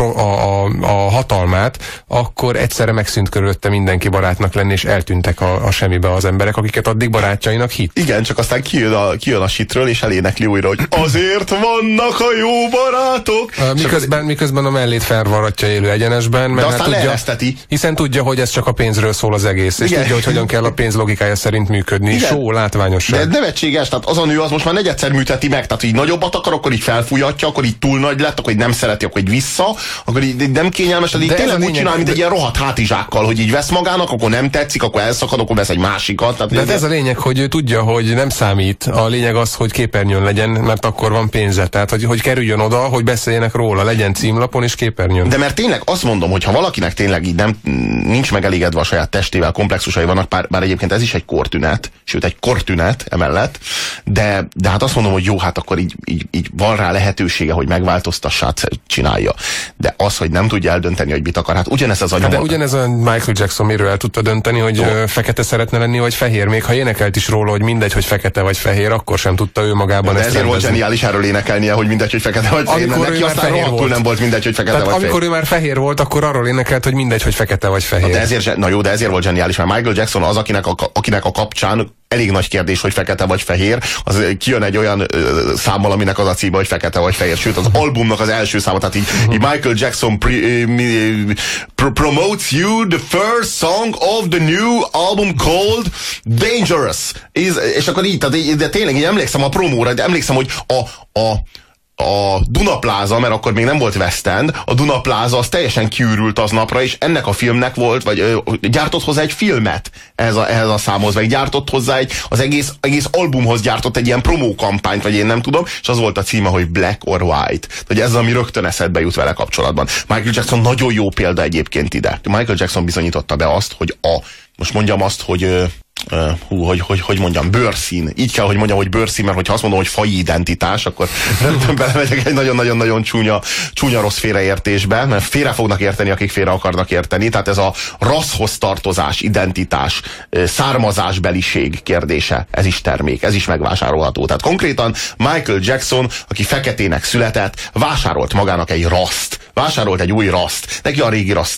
a hatalmát, akkor egyszerre megszűnt körülötte mindenki barátnak lenni, és eltűntek a semmibe az emberek, akiket addig barátjainak hitt. Igen, csak aztán kijön a sitről, és elénekli újra, hogy azért vannak a jó barátok! Miközben a mellét felvarratja élő egyenesben, mert aztán leereszteti. Hiszen tudja, hogy ez csak a pénzről szól az egész, és tudja, hogy hogyan kell a pénz logikája szerint működni. Só, látványosság. De nevetséges, tehát az a nő az most már negyedszer műteti meg, tehát így nagyobbat akar, akkor így felfújatja, akkor így túl nagy lett, akkor így nem szereti, akkor így vissza, akkor így nem kényelmes, tehát így tényleg úgy csinál, mint egy ilyen rohadt hátizsákkal, hogy így vesz magának, akkor nem tetszik, akkor elszakad, akkor vesz egy másikat. Tehát de ez a lényeg, hogy ő tudja, hogy nem számít. A lényeg az, hogy képernyőn legyen, mert akkor van pénze. Tehát, hogy kerüljön oda, hogy beszéljenek róla, legyen címlapon és képernyőn. De mert tényleg azt mondom, hogy ha valakinek tényleg így nincs megelégedve a saját testével, komplexusai vannak, Jacksonnak, bár egyébként ez is egy kortünet, sőt egy kortünet emellett, de hát azt mondom, hogy jó, hát akkor így van rá lehetősége, hogy megváltoztassát csinálja. De az, hogy nem tudja eldönteni, hogy mit akar, hát ugyanez az de ugyanez a Michael Jackson miről el tudta dönteni, hogy fekete szeretne lenni, vagy fehér. Még ha énekelt is róla, hogy mindegy, hogy fekete vagy fehér, akkor sem tudta ő magában ezt ezért volt zseniális erről énekelnie, hogy mindegy, hogy fekete vagy fehér. Neki aztán rohadtul nem volt mindegy, hogy fekete vagy fehér. Amikor ő már fehér volt, akkor arról énekelt, hogy mindegy, hogy fekete vagy fehér. De ezért volt zseniális, mert Michael Jackson az, akinek a kapcsán elég nagy kérdés, hogy fekete vagy fehér, az kijön egy olyan számmal, aminek az a címe, hogy fekete vagy fehér. Sőt, az albumnak az első száma, tehát így Michael Jackson promotes you the first song of the new album called Dangerous. És akkor így, de tényleg így emlékszem a promóra, de emlékszem, hogy a Duna Plaza, mert akkor még nem volt West End, a Duna Plaza az teljesen kiürült aznapra, és ennek a filmnek volt, vagy gyártott hozzá egy filmet ehhez a számhoz, vagy gyártott hozzá az egész albumhoz gyártott egy ilyen promókampányt, vagy én nem tudom, és az volt a címe, hogy Black or White. Hogy ez az, ami rögtön eszedbe jut vele kapcsolatban. Michael Jackson nagyon jó példa egyébként ide. Michael Jackson bizonyította be azt, hogy most mondjam azt, hogy hogy mondjam, bőrszín. Így kell, hogy mondjam, hogy bőrszín, mert hogyha azt mondom, hogy faji identitás, akkor nem belemegyek egy nagyon-nagyon-nagyon csúnya rossz félreértésbe, mert félre fognak érteni, akik félre akarnak érteni. Tehát ez a rasszhoz tartozás, identitás, származásbeliség kérdése, ez is termék, ez is megvásárolható. Tehát konkrétan Michael Jackson, aki feketének született, vásárolt magának egy raszt. Vásárolt egy új raszt. Neki a régi raszt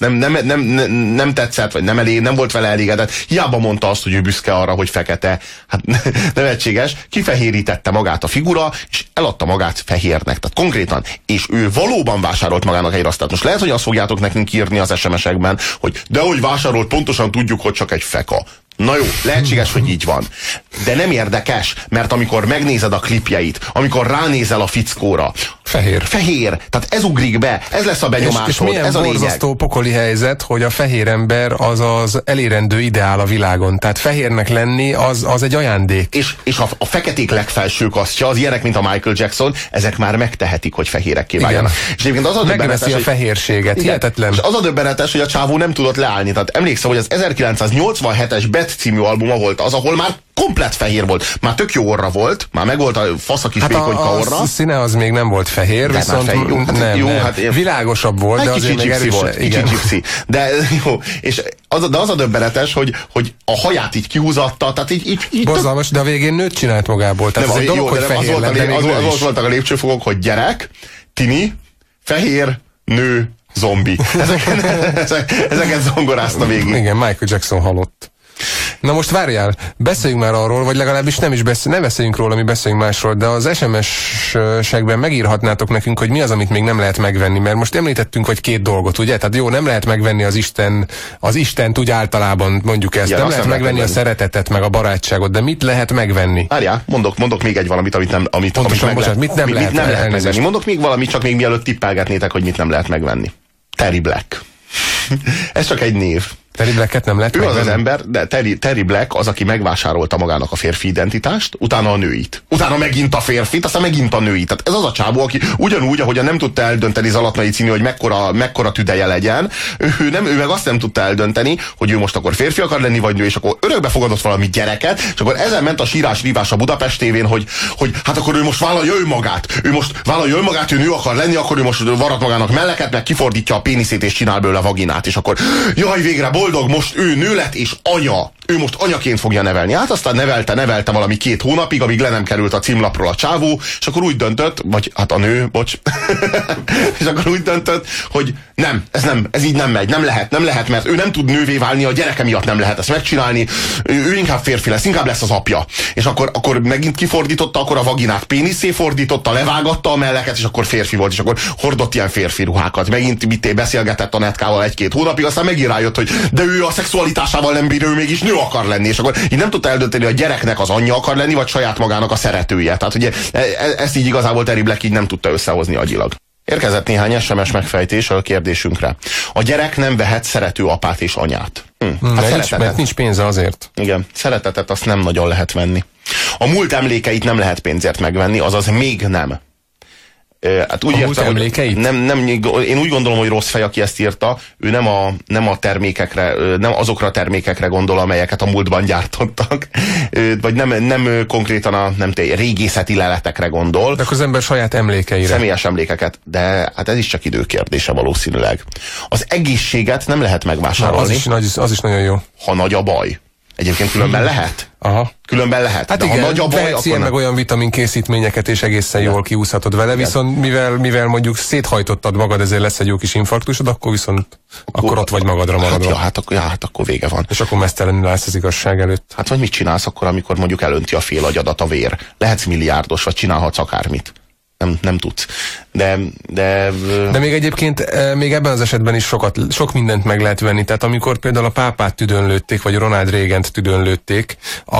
nem tetszett, vagy nem volt vele elégedett. Hiába mondta azt, hogy ő büszke arra, hogy fekete. Hát nevetséges. Kifehérítette magát a figura, és eladta magát fehérnek. Tehát konkrétan. És ő valóban vásárolt magának egy raszt. Tehát most lehet, hogy azt fogjátok nekünk írni az SMS-ekben, hogy de hogy vásárolt, pontosan tudjuk, hogy csak egy feka. Na jó, lehetséges, hogy így van. De nem érdekes, mert amikor megnézed a klipjeit, amikor ránézel a fickóra, Fehér. Tehát ez ugrik be, ez lesz a benyomásod, és milyen ez a borzasztó pokoli helyzet, hogy a fehér ember az elérendő ideál a világon. Tehát fehérnek lenni az egy ajándék. És a feketék legfelső kasztja, az ilyenek, mint a Michael Jackson, ezek már megtehetik, hogy fehérekké váljanak. És egyébként az a döbbenetes, a fehérséget, hihetetlen. És az a döbbenetes, hogy a csávó nem tudott leállni. Tehát emlékszem, hogy az 1987-es Bet című albuma volt az, ahol már komplet fehér volt. Már tök jó orra volt, már megvolt a fasz a kis vékonyka orra. A színe az még nem volt fehér, de viszont világosabb volt, de azért még erős volt. Kicsi gypsy. De jó, és az a döbbenetes, hogy a haját így kihúzatta, tehát így borzalmas, de a végén nőt csinált magából. Tehát ez egy dolog, hogy fehér lett. Az voltak a lépcsőfokok, hogy gyerek, tini, fehér, nő, zombi. Ezeket zongorázta végig. Igen, Michael Jackson halott. Na most várjál, beszéljünk már arról, vagy legalábbis ne beszéljünk róla, mi beszéljünk másról, de az SMS-sekben megírhatnátok nekünk, hogy mi az, amit még nem lehet megvenni, mert most említettünk, hogy két dolgot, ugye? Tehát jó, nem lehet megvenni az Istent úgy általában, mondjuk ezt, nem lehet megvenni a szeretetet, meg a barátságot, de mit lehet megvenni? Várjál, mondok még egy valamit, mit nem lehet megvenni. Mondok még valamit, csak még mielőtt tippelgetnétek, hogy mit nem lehet megvenni. Terry Black. Ez csak egy név. Terry Blacket nem lehet megvenni. Ő az ember, de Terry Black az, aki megvásárolta magának a férfi identitást, utána a nőit. Utána megint a férfit, aztán megint a nőit. Tehát ez az a csávó, aki ugyanúgy, ahogyan nem tudta eldönteni Zalatnai Cini, hogy mekkora tüdeje legyen, ő meg azt nem tudta eldönteni, hogy ő most akkor férfi akar lenni, vagy nő, és akkor örökbe fogadott valami gyereket, és akkor ezen ment a sírás-rívás a Budapest tévén, hogy hát akkor ő most vállalja önmagát, ő nő akar lenni, akkor ő most varat magának melleket, meg kifordítja a péniszét és csinál belőle vaginát, és akkor jaj, végre boldog, most ő nő lett és anya. Ő most anyaként fogja nevelni. Hát aztán nevelte valami 2 hónapig, amíg le nem került a címlapról a csávó, és akkor úgy döntött, vagy hát a nő, bocs, és akkor úgy döntött, hogy ez így nem megy, nem lehet, mert ő nem tud nővé válni, a gyereke miatt nem lehet ezt megcsinálni, ő inkább férfi lesz, inkább lesz az apja. És akkor megint kifordította, akkor a vaginát péniszé fordította, levágatta a melleket, és akkor férfi volt, és akkor hordott ilyen férfi ruhákat. Megint beszélgetett a Netkával 1-2 hónapig, aztán megint rájött, hogy de ő a szexualitásával nem bír, ő mégis nő akar lenni, és akkor így nem tudta eldönteni, hogy a gyereknek az anyja akar lenni, vagy saját magának a szeretője. Tehát ugye ezt így igazából Terry Black így nem tudta összehozni agyilag. Érkezett néhány SMS megfejtés a kérdésünkre. A gyerek nem vehet szerető apát és anyát. Mert nincs pénze azért. Igen, szeretetet azt nem nagyon lehet venni. A múlt emlékeit nem lehet pénzért megvenni, azaz még nem. Hát úgy értem, emlékeit? Én úgy gondolom, hogy rossz fej, aki ezt írta, ő nem a termékekre, nem azokra a termékekre gondol, amelyeket a múltban gyártottak, vagy nem konkrétan a régészeti leletekre gondol. De akkor az ember saját emlékeire. Személyes emlékeket, de hát ez is csak időkérdése valószínűleg. Az egészséget nem lehet megvásárolni. Az is nagyon jó. Ha nagy a baj. Egyébként különben lehet. Aha. Különben lehet. Hát de igen, ha nagy a baj, akkor ilyen meg olyan vitaminkészítményeket, és egészen jól kiúszhatod vele, igen. Viszont mivel mondjuk széthajtottad magad, ezért lesz egy jó kis infarktusod, akkor viszont akkor ott vagy magadra maradva. Hát akkor vége van. És akkor mesztelenül állsz az igazság előtt. Hát vagy mit csinálsz akkor, amikor mondjuk elönti a fél agyadat a vér? Lehetsz milliárdos, vagy csinálhatsz akármit. Nem tudsz. De még egyébként még ebben az esetben is sok mindent meg lehet venni. Tehát amikor például a pápát tüdőnlőtték, vagy Ronald Reagant tüdőnlőtték,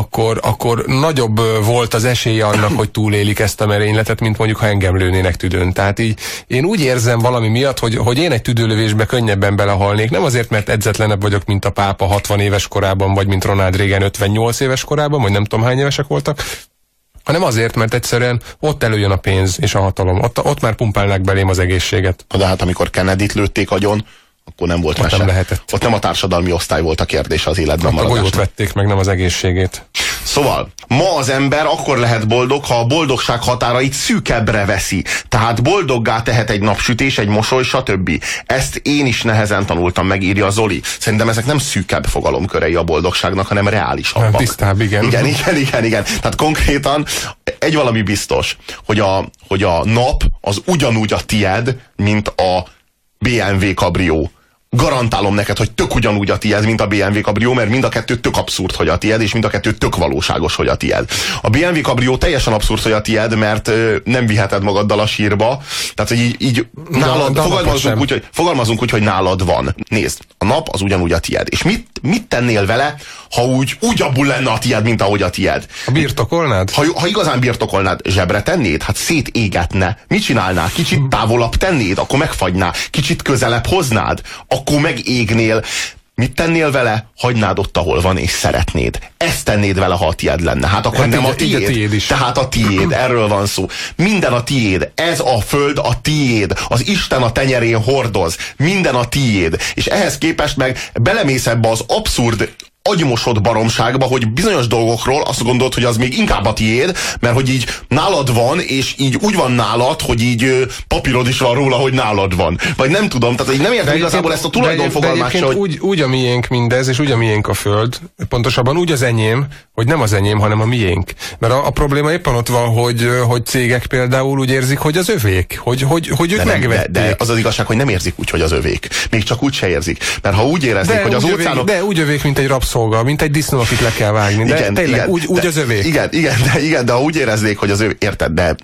akkor nagyobb volt az esélye annak, hogy túlélik ezt a merényletet, mint mondjuk, ha engem lőnének tüdőn. Tehát így én úgy érzem valami miatt, hogy én egy tüdőlövésbe könnyebben belehalnék. Nem azért, mert edzetlenebb vagyok, mint a pápa 60 éves korában, vagy mint Ronald Reagan 58 éves korában, vagy nem tudom hány évesek voltak, hanem azért, mert egyszerűen ott előjön a pénz és a hatalom. Ott már pumpálnák belém az egészséget. De hát amikor Kennedyt lőtték agyon, akkor nem volt mese. Nem lehetett. Ott nem a társadalmi osztály volt a kérdés az életben maradásnak. A golyót vették meg, nem az egészségét. Szóval, ma az ember akkor lehet boldog, ha a boldogság határait szűkebbre veszi. Tehát boldoggá tehet egy napsütés, egy mosoly, stb. Ezt én is nehezen tanultam meg, írja Zoli. Szerintem ezek nem szűkebb fogalomkörei a boldogságnak, hanem reálisabbak. Nem, tisztább, igen. Igen. Tehát konkrétan egy valami biztos, hogy a nap az ugyanúgy a tied, mint a BMW kabrió. Garantálom neked, hogy tök ugyanúgy a tied, mint a BMW kabrió, mert mind a kettő tök abszurd, hogy a tied, és mind a kettő tök valóságos, hogy a tied. A BMW kabrió teljesen abszurd, hogy a tied, mert nem viheted magaddal a sírba. Tehát, hogy így nálad, fogalmazunk úgy, hogy nálad van. Nézd, a nap az ugyanúgy a tied. És mit tennél vele, ha úgy abból lenne a tied, mint ahogy a tied? Ha birtokolnád? Ha igazán birtokolnád, zsebre tennéd? Hát szétégetne. Mit csinálnál? Kicsit távolabb tennéd? Akkor megfagyná. Kicsit közelebb hoznád? Akkor megégnél. Mit tennél vele? Hagynád ott, ahol van, és szeretnéd. Ezt tennéd vele, ha a tiéd lenne. Hát akkor nem a tiéd. Is. Tehát a tiéd. Erről van szó. Minden a tiéd. Ez a föld a tiéd. Az Isten a tenyerén hordoz. Minden a tiéd. És ehhez képest meg belemész ebbe az abszurd agymosott baromságba, hogy bizonyos dolgokról azt gondolod, hogy az még inkább a tiéd, mert hogy így nálad van, és így úgy van nálad, hogy így papírod is van róla, hogy nálad van. Vagy nem tudom, tehát így nem értem igazából ezt a tulajdonfogalmást, hogy... Úgy a miénk mindez, és úgy a miénk a föld, pontosabban úgy az enyém, hogy nem az enyém, hanem a miénk. Mert a probléma éppen ott van, hogy cégek például úgy érzik, hogy az övék, hogy ők megvették. De az az igazság, hogy nem érzik úgy, hogy az övék. Még csak úgy se érzik. Mert ha úgy éreznék, hogy az óceánok... De úgy övék, mint egy rabszolga, mint egy disznó, akit le kell vágni. De igen, tényleg, úgy az övék. Igen, de ha úgy éreznék, hogy az övék, érted, de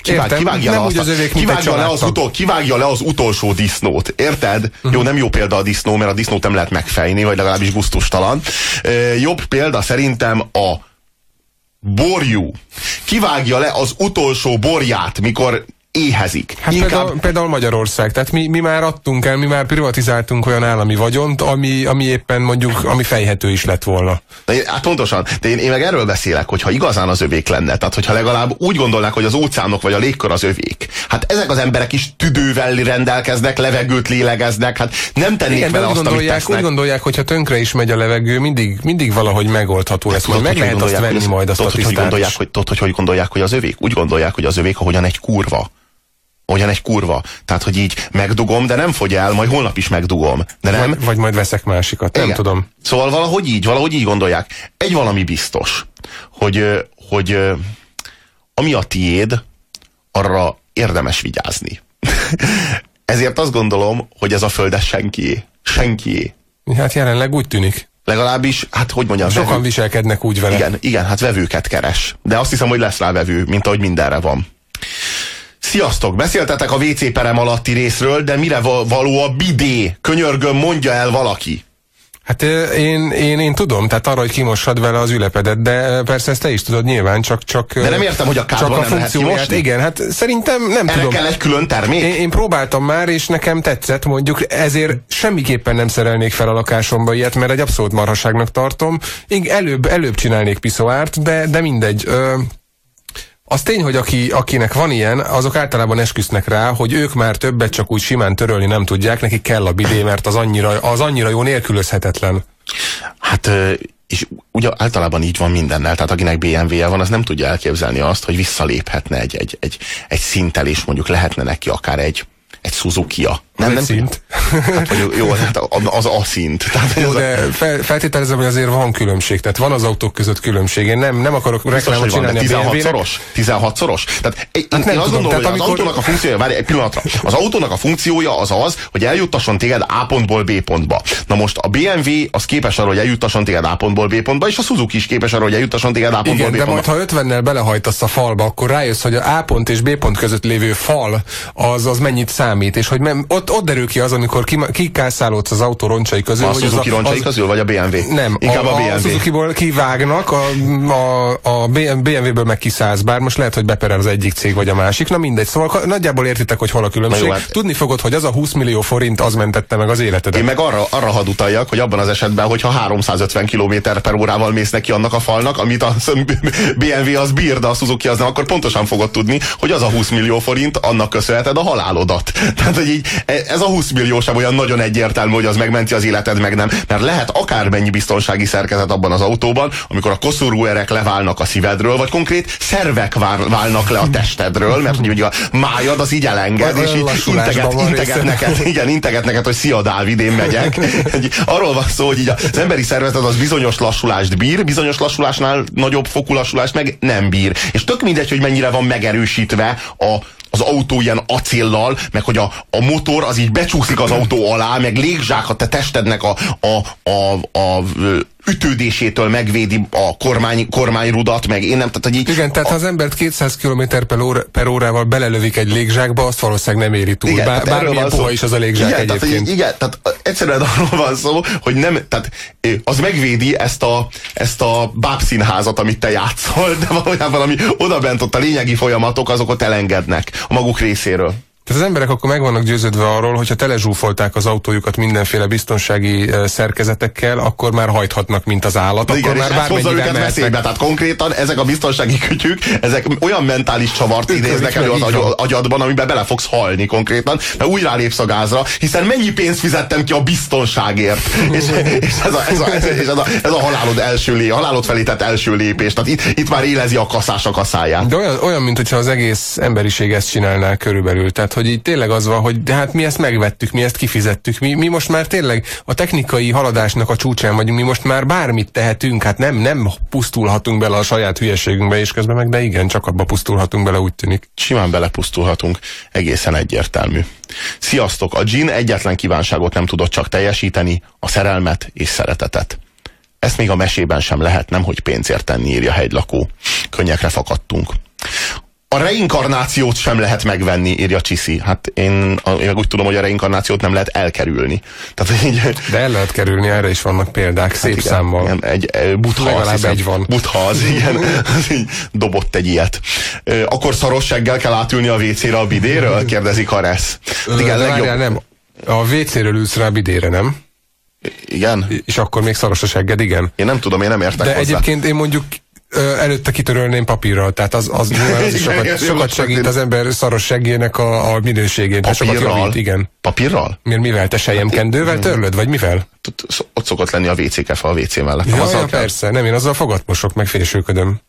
kivágja le az utolsó disznót, érted? Jó, nem jó példa a disznó, mert a disznót nem lehet megfejni, vagy legalábbis gusztustalan. Jobb példa szerintem a borjú. Kivágja le az utolsó borját, mikor éhezik. Hát például Magyarország, tehát mi már adtunk el, mi már privatizáltunk olyan állami vagyont, ami éppen mondjuk, ami fejhető is lett volna. Hát pontosan, de én meg erről beszélek, hogyha igazán az övék lenne, tehát hogyha legalább úgy gondolnák, hogy az óceánok vagy a légkör az övék. Hát ezek az emberek is tüdővel rendelkeznek, levegőt lélegeznek, hát nem tennék vele azt, amit tesznek. Úgy gondolják, hogyha tönkre is megy a levegő, mindig valahogy megoldható lesz, majd meg lehet azt venni majd azt a tisztát is. Hogy gondolják, hogy az övék? Úgy gondolják, hogy az övék, ahogyan egy kurva. Tehát, hogy így megdugom, de nem fogy el, majd holnap is megdugom. De nem. Vagy majd veszek másikat, nem tudom. Szóval valahogy így gondolják. Egy valami biztos, hogy ami a tiéd, arra érdemes vigyázni. Ezért azt gondolom, hogy ez a föld ez senkié. Hát jelenleg úgy tűnik. Legalábbis, hát hogy mondjam, sokan viselkednek úgy vele. Igen, hát vevőket keres. De azt hiszem, hogy lesz rá vevő, mint ahogy mindenre van. Sziasztok! Beszéltetek a WC perem alatti részről, de mire való a bidé? Könyörgöm, mondja el valaki. Hát én tudom, tehát arra, hogy kimossad vele az ülepedet, de persze ezt te is tudod nyilván, csak de nem értem, hogy a kádban nem lehet kimosni. Igen, hát szerintem nem erre tudom. Kell egy külön termék? Én próbáltam már, és nekem tetszett, mondjuk ezért semmiképpen nem szerelnék fel a lakásomba ilyet, mert egy abszolút marhaságnak tartom. Előbb csinálnék piszoárt, de mindegy. Az tény, hogy akinek van ilyen, azok általában esküsznek rá, hogy ők már többet csak úgy simán törölni nem tudják, nekik kell a bidé, mert az annyira jó, nélkülözhetetlen. Hát, és ugye általában így van mindennel, tehát akinek BMW-je van, az nem tudja elképzelni azt, hogy visszaléphetne egy szinttel, és mondjuk lehetne neki akár egy Suzuki-ja. Nem szint. Hát, jó, az a szint. Tehát jó, de feltételezem, hogy azért van különbség. Tehát van az autók között különbség. Én nem akarok reklámot csinálni a BMW-nek. 16-szoros? Tehát én azt gondolom, hogy az autónak a funkciója, várj egy pillanatra, az autónak a funkciója az, hogy eljuttasson téged A pontból B pontba. Na most a BMW az képes arra, hogy eljuttasson téged A pontból B pontba, és a Suzuki is képes arra, hogy eljuttasson téged A pontból B pontba. De majd ha 50-nel belehajtasz a falba, akkor rájössz, hogy a A pont és B pont között lévő fal az mennyit számít, és hogy ott derül ki az, amikor kikászálódsz az autó roncsai közül. A Suzuki roncsai közül, vagy a BMW? Nem, inkább a BMW. A Suzukiból kivágnak, a BMW-ből meg kiszállsz, bár most lehet, hogy beperel az egyik cég vagy a másik, na mindegy, szóval nagyjából értitek, hogy hol a különbség. Jó, hát... Tudni fogod, hogy az a 20 millió forint az mentette meg az életedet. Én meg arra hadd utaljak, hogy abban az esetben, hogyha 350 km/órával mész neki annak a falnak, amit a BMW az bír, de a Suzuki az nem, akkor pontosan fogod tudni, hogy az a 20 millió forint, annak köszönheted a halálodat. Tehát, hogy így, ez a 20 millió sem olyan nagyon egyértelmű, hogy az megmenti az életed, meg nem. Mert lehet akármennyi biztonsági szerkezet abban az autóban, amikor a koszorúerek leválnak a szívedről, vagy konkrét szervek válnak le a testedről, mert ugye a májad az így elenged, és így integet neked, hogy szia Dávid, én megyek. Arról van szó, hogy így az emberi szervezet az bizonyos lassulást bír, bizonyos lassulásnál nagyobb fokú lassulást meg nem bír. És tök mindegy, hogy mennyire van megerősítve az autó ilyen acéllal, meg hogy a motor az így becsúszik az autó alá, meg légzsák a te testednek a ütődésétől megvédi a kormányrudat, meg én nem, tehát hogy így... Igen, tehát ha az embert 200 km/órával belelövik egy légzsákba, azt valószínűleg nem éri túl. Igen, bármilyen puha is az a légzsák igen, egyébként. Tehát egyszerűen arról van szó, hogy nem, tehát az megvédi ezt a bábszínházat, amit te játszol, de valójában ami odabent ott a lényegi folyamatok, azok ott elengednek a maguk részéről. Tehát az emberek akkor meg vannak győződve arról, hogyha telezsúfolták az autójukat mindenféle biztonsági szerkezetekkel, akkor már hajthatnak, mint az állat. Igen, akkor már bármennyivel mehetnek. Veszélybe. Tehát konkrétan ezek a biztonsági kütyük, ezek olyan mentális csavart idéznek elő az agyadban, amiben bele fogsz halni konkrétan, mert úgy rálépsz a gázra, hiszen mennyi pénzt fizettem ki a biztonságért. és ez a halálod felé tett első lépés. Tehát itt már élezi a kaszás a kaszáját. De olyan, mint hogyha az egész emberiség ezt csinálná körülbelül. Tehát, hogy így tényleg az van, hogy de hát mi ezt megvettük, mi ezt kifizettük, mi most már tényleg a technikai haladásnak a csúcsán vagyunk, mi most már bármit tehetünk, hát nem pusztulhatunk bele a saját hülyeségünkbe, és közben meg de igen, csak abba pusztulhatunk bele, úgy tűnik. Simán belepusztulhatunk, egészen egyértelmű. Sziasztok! A Gin egyetlen kívánságot nem tudott csak teljesíteni, a szerelmet és szeretetet. Ezt még a mesében sem lehet, nemhogy pénzért tenni, írja hegylakó. Könnyekre fakadtunk. A reinkarnációt sem lehet megvenni, írja Csiszi. Hát én úgy tudom, hogy a reinkarnációt nem lehet elkerülni. Tehát, így, de el lehet kerülni, erre is vannak példák, szép igen, számmal. Igen, egy Buddha, legalább egy van. Buddha az, igen, az így dobott egy ilyet. Akkor szaros seggel kell átülni a WC-re a bidéről? Kérdezi Karesz. Várjál, nem. A WC-ről ülsz rá a bidére, nem? Igen. És akkor még szaros a segged, igen. Én nem tudom, én nem értek de hozzá. Egyébként én mondjuk előtte kitörölném papírral, tehát az is sokat segít az ember szaros seggének a minőségén. Sokat javít, igen. Papírral? Mivel? Te selyemkendővel törlöd, vagy mivel? Ott szokott lenni a WC-kefe a WC mellett. Ja, persze, nem, én azzal fogatmosok, meg fésülködöm.